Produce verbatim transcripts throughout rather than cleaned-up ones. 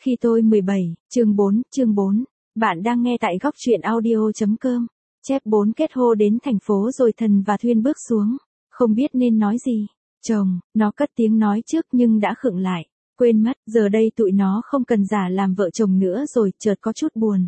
Khi tôi mười bảy, chương bốn, chương bốn. Bạn đang nghe tại góc truyện audio.com. Chép bốn kết hô đến thành phố rồi Thần và Thuyên bước xuống. Không biết nên nói gì. Chồng, nó cất tiếng nói trước nhưng đã khựng lại. Quên mất, giờ đây tụi nó không cần giả làm vợ chồng nữa rồi, chợt có chút buồn.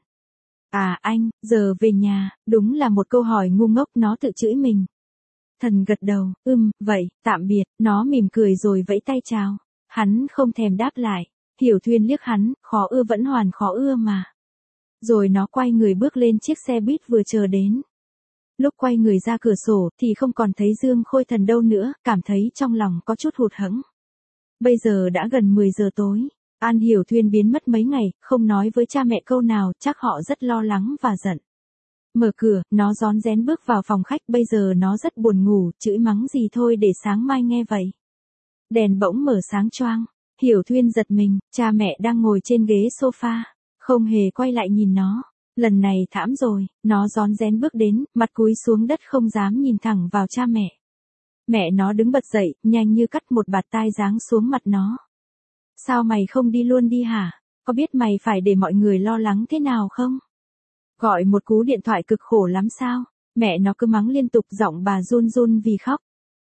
À anh, giờ về nhà, đúng là một câu hỏi ngu ngốc, nó tự chửi mình. Thần gật đầu, ưm, vậy, tạm biệt, nó mỉm cười rồi vẫy tay chào. Hắn không thèm đáp lại. Hiểu Thuyên liếc hắn, khó ưa vẫn hoàn khó ưa mà. Rồi nó quay người bước lên chiếc xe buýt vừa chờ đến. Lúc quay người ra cửa sổ thì không còn thấy Dương Khôi Thần đâu nữa, cảm thấy trong lòng có chút hụt hẫng. Bây giờ đã gần mười giờ tối, An Hiểu Thuyên biến mất mấy ngày, không nói với cha mẹ câu nào, chắc họ rất lo lắng và giận. Mở cửa, nó rón rén bước vào phòng khách, bây giờ nó rất buồn ngủ, chửi mắng gì thôi để sáng mai nghe vậy. Đèn bỗng mở sáng choang. Hiểu Thuyên giật mình, cha mẹ đang ngồi trên ghế sofa, không hề quay lại nhìn nó. Lần này thảm rồi, nó rón rén bước đến, mặt cúi xuống đất không dám nhìn thẳng vào cha mẹ. Mẹ nó đứng bật dậy, nhanh như cắt một bạt tai giáng xuống mặt nó. Sao mày không đi luôn đi hả? Có biết mày phải để mọi người lo lắng thế nào không? Gọi một cú điện thoại cực khổ lắm sao? Mẹ nó cứ mắng liên tục, giọng bà run run vì khóc.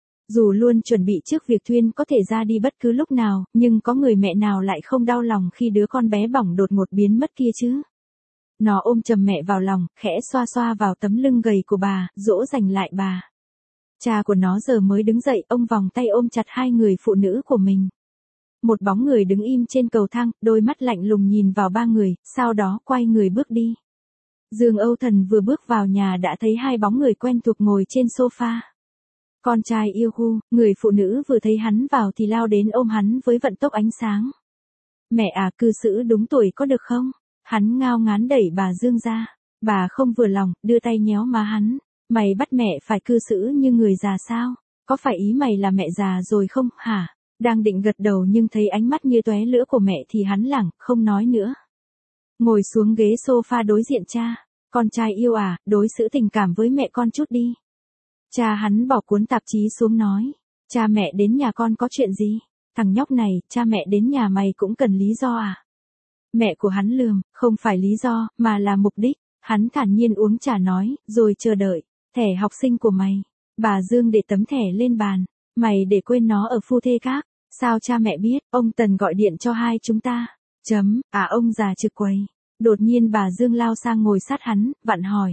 Dù luôn chuẩn bị trước việc Thuyên có thể ra đi bất cứ lúc nào, nhưng có người mẹ nào lại không đau lòng khi đứa con bé bỏng đột ngột biến mất kia chứ. Nó ôm chầm mẹ vào lòng, khẽ xoa xoa vào tấm lưng gầy của bà, dỗ dành lại bà. Cha của nó giờ mới đứng dậy, ông vòng tay ôm chặt hai người phụ nữ của mình. Một bóng người đứng im trên cầu thang, đôi mắt lạnh lùng nhìn vào ba người, sau đó quay người bước đi. Dương Âu Thần vừa bước vào nhà đã thấy hai bóng người quen thuộc ngồi trên sofa. Con trai yêu hu, người phụ nữ vừa thấy hắn vào thì lao đến ôm hắn với vận tốc ánh sáng. Mẹ à, cư xử đúng tuổi có được không? Hắn ngao ngán đẩy bà Dương ra. Bà không vừa lòng, đưa tay nhéo má hắn. Mày bắt mẹ phải cư xử như người già sao? Có phải ý mày là mẹ già rồi không, hả? Đang định gật đầu nhưng thấy ánh mắt như tóe lửa của mẹ thì hắn lẳng, không nói nữa. Ngồi xuống ghế sofa đối diện cha. Con trai yêu à, đối xử tình cảm với mẹ con chút đi. Cha hắn bỏ cuốn tạp chí xuống nói. Cha mẹ đến nhà con có chuyện gì? Thằng nhóc này, cha mẹ đến nhà mày cũng cần lý do à? Mẹ của hắn lườm, không phải lý do, mà là mục đích. Hắn thản nhiên uống trà nói, rồi chờ đợi. Thẻ học sinh của mày. Bà Dương để tấm thẻ lên bàn. Mày để quên nó ở phu thê các. Sao cha mẹ biết? Ông Tần gọi điện cho hai chúng ta. Chấm, à ông già trực quầy. Đột nhiên bà Dương lao sang ngồi sát hắn, vặn hỏi.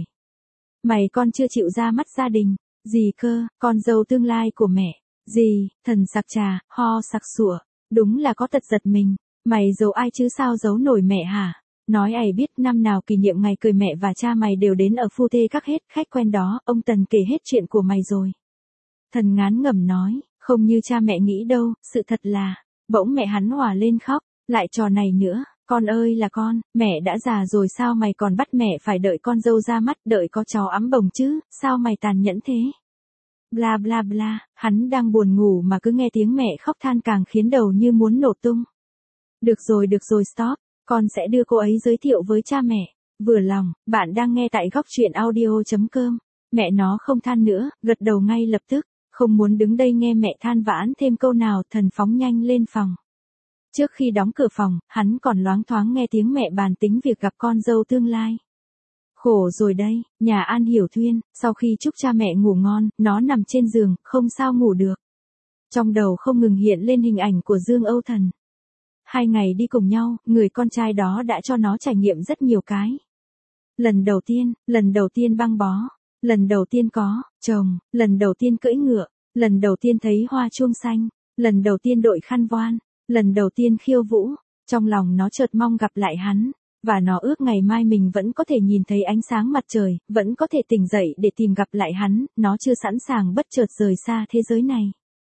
Mày con chưa chịu ra mắt gia đình. Gì cơ, con dâu tương lai của mẹ. Gì, thần sặc trà, ho sặc sụa. Đúng là có tật giật mình. Mày giấu ai chứ sao giấu nổi mẹ hả? Nói ai biết năm nào kỷ niệm ngày cười mẹ và cha mày đều đến ở phu thê các hết, khách quen đó, ông Tần kể hết chuyện của mày rồi. Thần ngán ngẩm nói, không như cha mẹ nghĩ đâu, sự thật là, bỗng mẹ hắn òa lên khóc, lại trò này nữa, con ơi là con, mẹ đã già rồi sao mày còn bắt mẹ phải đợi con dâu ra mắt, đợi có cháu ẵm bồng chứ, sao mày tàn nhẫn thế? Bla bla bla, hắn đang buồn ngủ mà cứ nghe tiếng mẹ khóc than càng khiến đầu như muốn nổ tung. Được rồi được rồi stop, con sẽ đưa cô ấy giới thiệu với cha mẹ. Vừa lòng, bạn đang nghe tại góc truyện audio.com. Mẹ nó không than nữa, gật đầu ngay lập tức, không muốn đứng đây nghe mẹ than vãn thêm câu nào. Thần phóng nhanh lên phòng. Trước khi đóng cửa phòng, hắn còn loáng thoáng nghe tiếng mẹ bàn tính việc gặp con dâu tương lai. Khổ rồi đây, nhà An Hiểu Thuyên, sau khi chúc cha mẹ ngủ ngon, nó nằm trên giường, không sao ngủ được. Trong đầu không ngừng hiện lên hình ảnh của Dương Âu Thần. Hai ngày đi cùng nhau, người con trai đó đã cho nó trải nghiệm rất nhiều cái. Lần đầu tiên, lần đầu tiên băng bó, lần đầu tiên có chồng, lần đầu tiên cưỡi ngựa, lần đầu tiên thấy hoa chuông xanh, lần đầu tiên đội khăn voan, lần đầu tiên khiêu vũ. Trong lòng nó chợt mong gặp lại hắn, và nó ước ngày mai mình vẫn có thể nhìn thấy ánh sáng mặt trời, vẫn có thể tỉnh dậy để tìm gặp lại hắn. Nó chưa sẵn sàng bất chợt rời xa thế giới này.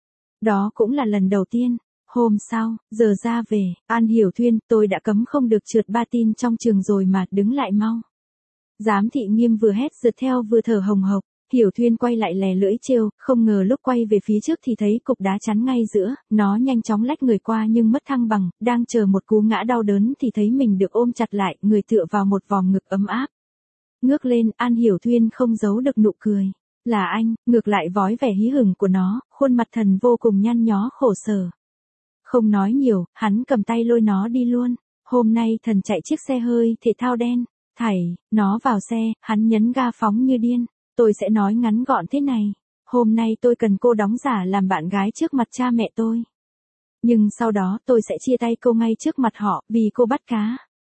Đó cũng là lần đầu tiên. Hôm sau, giờ ra về, An Hiểu Thuyên, tôi đã cấm không được trượt ba tin trong trường rồi mà, đứng lại mau. Giám thị nghiêm vừa hét rượt theo vừa thở hồng hộc. Hiểu Thuyên quay lại lè lưỡi trêu, không ngờ lúc quay về phía trước thì thấy cục đá chắn ngay giữa. Nó nhanh chóng lách người qua nhưng mất thăng bằng, đang chờ một cú ngã đau đớn thì thấy mình được ôm chặt lại, người tựa vào một vòng ngực ấm áp. Ngước lên, An Hiểu Thuyên không giấu được nụ cười. Là anh, ngược lại vói vẻ hí hửng của nó, khuôn mặt Thần vô cùng nhăn nhó khổ sở. Không nói nhiều, hắn cầm tay lôi nó đi luôn. Hôm nay thần chạy chiếc xe hơi thể thao đen, thảy, nó vào xe, hắn nhấn ga phóng như điên. Tôi sẽ nói ngắn gọn thế này. Hôm nay tôi cần cô đóng giả làm bạn gái trước mặt cha mẹ tôi. Nhưng sau đó tôi sẽ chia tay cô ngay trước mặt họ vì cô bắt cá.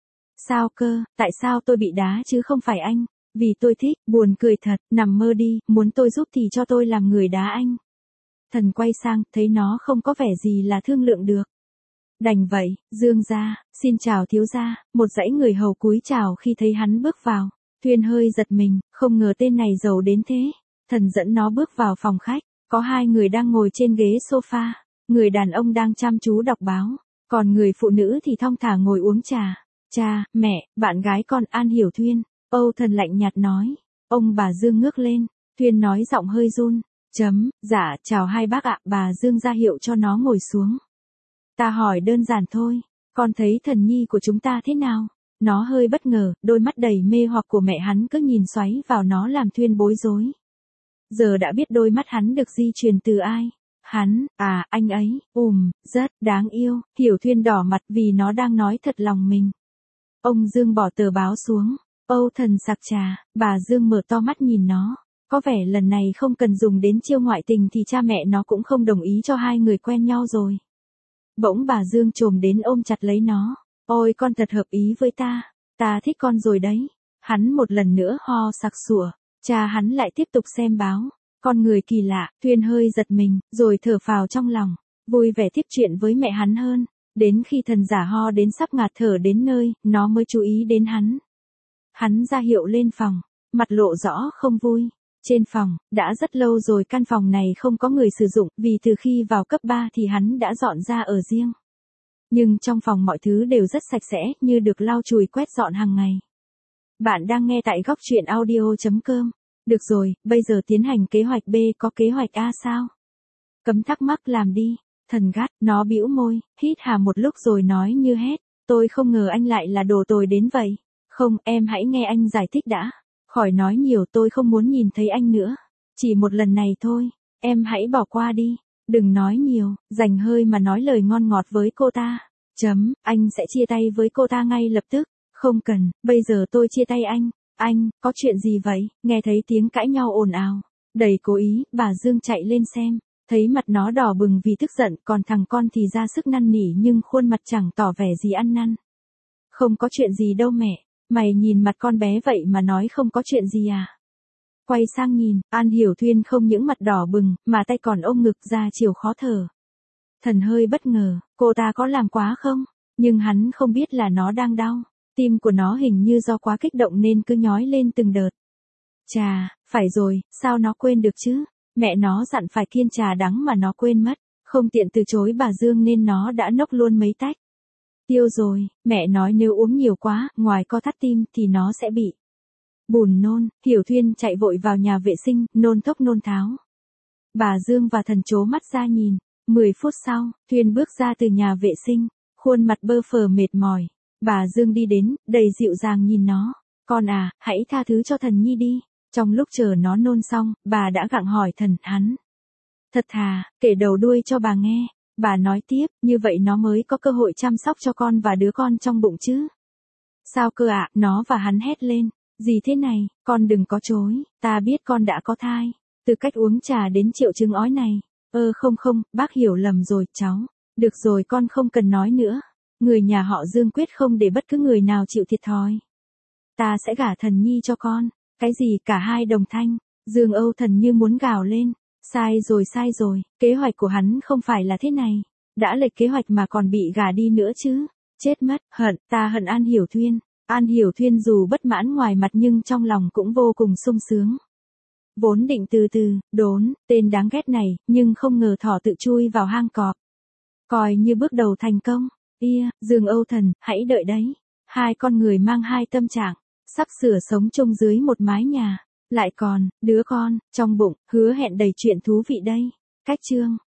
Sao cơ, tại sao tôi bị đá chứ không phải anh? Vì tôi thích, buồn cười thật, nằm mơ đi, muốn tôi giúp thì cho tôi làm người đá anh. Thần quay sang, thấy nó không có vẻ gì là thương lượng được. Đành vậy, Dương gia, xin chào thiếu gia, một dãy người hầu cúi chào khi thấy hắn bước vào. Thuyên hơi giật mình, không ngờ tên này giàu đến thế. Thần dẫn nó bước vào phòng khách, có hai người đang ngồi trên ghế sofa, người đàn ông đang chăm chú đọc báo, còn người phụ nữ thì thong thả ngồi uống trà. Cha, mẹ, bạn gái con An Hiểu Thuyên, Âu Thần lạnh nhạt nói. Ông bà Dương ngước lên, Thuyên nói giọng hơi run, chấm, dạ, chào hai bác ạ, bà Dương ra hiệu cho nó ngồi xuống. Ta hỏi đơn giản thôi, con thấy thần nhi của chúng ta thế nào? Nó hơi bất ngờ, đôi mắt đầy mê hoặc của mẹ hắn cứ nhìn xoáy vào nó làm Thuyên bối rối. Giờ đã biết đôi mắt hắn được di truyền từ ai. Hắn, à, anh ấy, ùm, rất đáng yêu. Hiểu Thuyên đỏ mặt vì nó đang nói thật lòng mình. Ông Dương bỏ tờ báo xuống. Âu Thần sặc trà, bà Dương mở to mắt nhìn nó. Có vẻ lần này không cần dùng đến chiêu ngoại tình thì cha mẹ nó cũng không đồng ý cho hai người quen nhau rồi. Bỗng bà Dương trồm đến ôm chặt lấy nó. Ôi con thật hợp ý với ta, ta thích con rồi đấy. Hắn một lần nữa ho sặc sủa, cha hắn lại tiếp tục xem báo. Con người kỳ lạ, Thuyên hơi giật mình, rồi thở phào trong lòng, vui vẻ tiếp chuyện với mẹ hắn hơn. Đến khi thần giả ho đến sắp ngạt thở đến nơi, nó mới chú ý đến hắn. Hắn ra hiệu lên phòng, mặt lộ rõ không vui. Trên phòng, đã rất lâu rồi căn phòng này không có người sử dụng, vì từ khi vào cấp ba thì hắn đã dọn ra ở riêng. Nhưng trong phòng mọi thứ đều rất sạch sẽ, như được lau chùi quét dọn hàng ngày. Bạn đang nghe tại góc truyện audio chấm com. Được rồi, bây giờ tiến hành kế hoạch B, có kế hoạch A sao? Cấm thắc mắc làm đi. Thần gắt, nó bĩu môi, hít hà một lúc rồi nói như hét. Tôi không ngờ anh lại là đồ tồi đến vậy. Không, em hãy nghe anh giải thích đã. Khỏi nói nhiều, tôi không muốn nhìn thấy anh nữa. Chỉ một lần này thôi, em hãy bỏ qua đi. Đừng nói nhiều, dành hơi mà nói lời ngon ngọt với cô ta. Chấm, anh sẽ chia tay với cô ta ngay lập tức. Không cần, bây giờ tôi chia tay anh. Anh, có chuyện gì vậy? Nghe thấy tiếng cãi nhau ồn ào. Đầy cố ý, bà Dương chạy lên xem. Thấy mặt nó đỏ bừng vì tức giận, còn thằng con thì ra sức năn nỉ nhưng khuôn mặt chẳng tỏ vẻ gì ăn năn. Không có chuyện gì đâu mẹ. Mày nhìn mặt con bé vậy mà nói không có chuyện gì à? Quay sang nhìn, An Hiểu Thuyên không những mặt đỏ bừng, mà tay còn ôm ngực ra chiều khó thở. Thần hơi bất ngờ, cô ta có làm quá không? Nhưng hắn không biết là nó đang đau. Tim của nó hình như do quá kích động nên cứ nhói lên từng đợt. Chà, phải rồi, sao nó quên được chứ? Mẹ nó dặn phải kiêng trà đắng mà nó quên mất. Không tiện từ chối bà Dương nên nó đã nốc luôn mấy tách. Tiêu rồi, mẹ nói nếu uống nhiều quá, ngoài co thắt tim thì nó sẽ bị buồn nôn. Hiểu Thuyên chạy vội vào nhà vệ sinh, nôn thốc nôn tháo. Bà Dương và thần trố mắt ra nhìn. Mười phút sau, Thuyên bước ra từ nhà vệ sinh, khuôn mặt bơ phờ mệt mỏi. Bà Dương đi đến, đầy dịu dàng nhìn nó. Con à, hãy tha thứ cho thần nhi đi. Trong lúc chờ nó nôn xong, bà đã gặng hỏi thần hắn. Thật thà, kể đầu đuôi cho bà nghe. Bà nói tiếp, như vậy nó mới có cơ hội chăm sóc cho con và đứa con trong bụng chứ. Sao cơ ạ, à? Nó và hắn hét lên. Gì thế này, con đừng có chối, ta biết con đã có thai. Từ cách uống trà đến triệu chứng ói này. Ơ không không, bác hiểu lầm rồi, cháu. Được rồi con không cần nói nữa. Người nhà họ Dương quyết không để bất cứ người nào chịu thiệt thòi. Ta sẽ gả thần nhi cho con. Cái gì cả hai đồng thanh. Dương Âu Thần như muốn gào lên. Sai rồi sai rồi, kế hoạch của hắn không phải là thế này. Đã lệch kế hoạch mà còn bị gả đi nữa chứ. Chết mất, hận, ta hận An Hiểu Thuyên. An Hiểu Thuyên dù bất mãn ngoài mặt nhưng trong lòng cũng vô cùng sung sướng. Vốn định từ từ, đốn, tên đáng ghét này, nhưng không ngờ thỏ tự chui vào hang cọp. Coi như bước đầu thành công. Ia, Dương Âu Thần, hãy đợi đấy. Hai con người mang hai tâm trạng, sắp sửa sống chung dưới một mái nhà. Lại còn, đứa con, trong bụng, hứa hẹn đầy chuyện thú vị đây. Cách chương